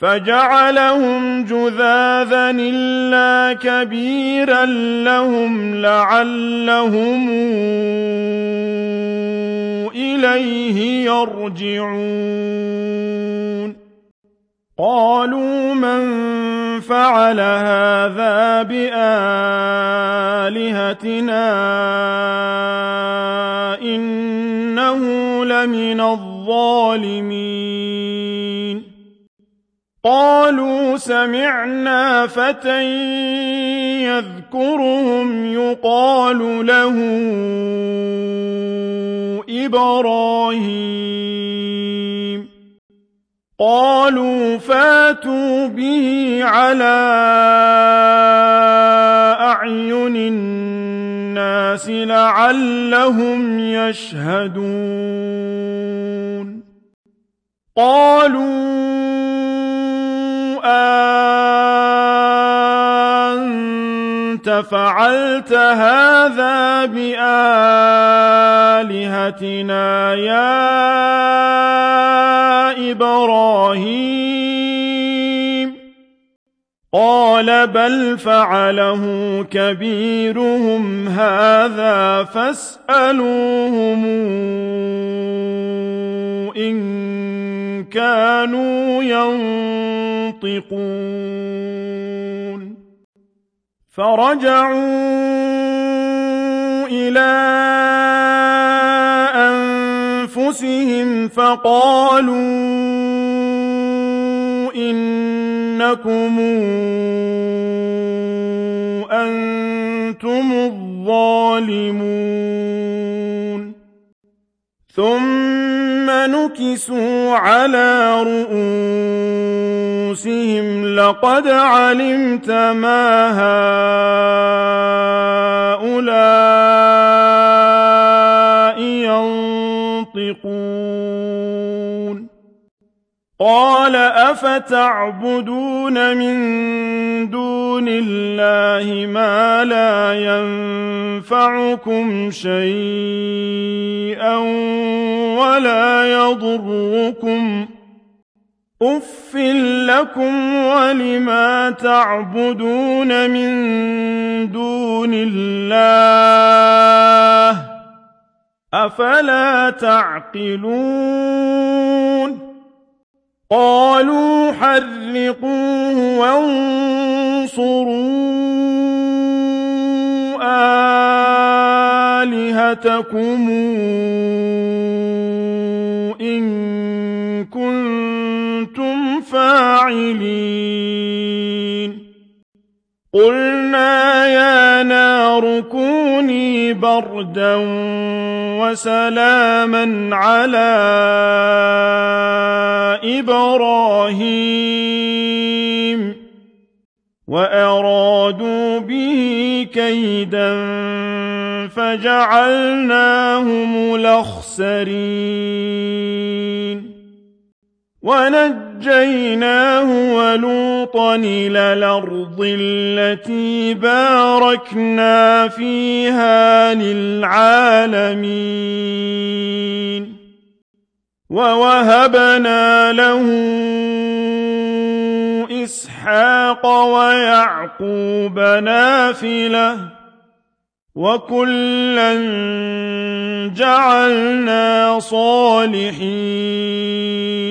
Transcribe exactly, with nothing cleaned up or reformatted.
فجعلهم جذاذا إلا كبيرا لهم لعلهم إليه يرجعون قالوا من فعل هذا بآلهتنا إنه لمن الظالمين قالوا سمعنا فتى يذكرهم يقال له إبراهيم قالوا فاتوا به على أعين الناس لعلهم يشهدون قالوا أنت فعلت هذا بآلهتنا يا إبراهيم قال بل فعله كبيرهم هذا فاسألوهم إن كانوا ينطقون فرجعوا إلى أنفسهم فقالوا إنكم أنتم الظالمون ثم نكسوا على رؤوسهم لقد علمت ما هؤلاء ينطقون قال أفتعبدون من دون الله ما لا ينفعكم شيئا ولا يضركم أُفٍّ لكم ولما تعبدون من دون الله أفلا تعقلون قالوا حرقوه وانصروا آلهتكم إن كنتم فاعلين قلنا يا نار كوني بردا وسلاما على إبراهيم وأرادوا به كيدا فجعلناهم الأخسرين ونجيناه ولوطا إلى الأرض التي باركنا فيها للعالمين ووهبنا له إسحاق ويعقوب نافلة وكلا جعلنا صالحين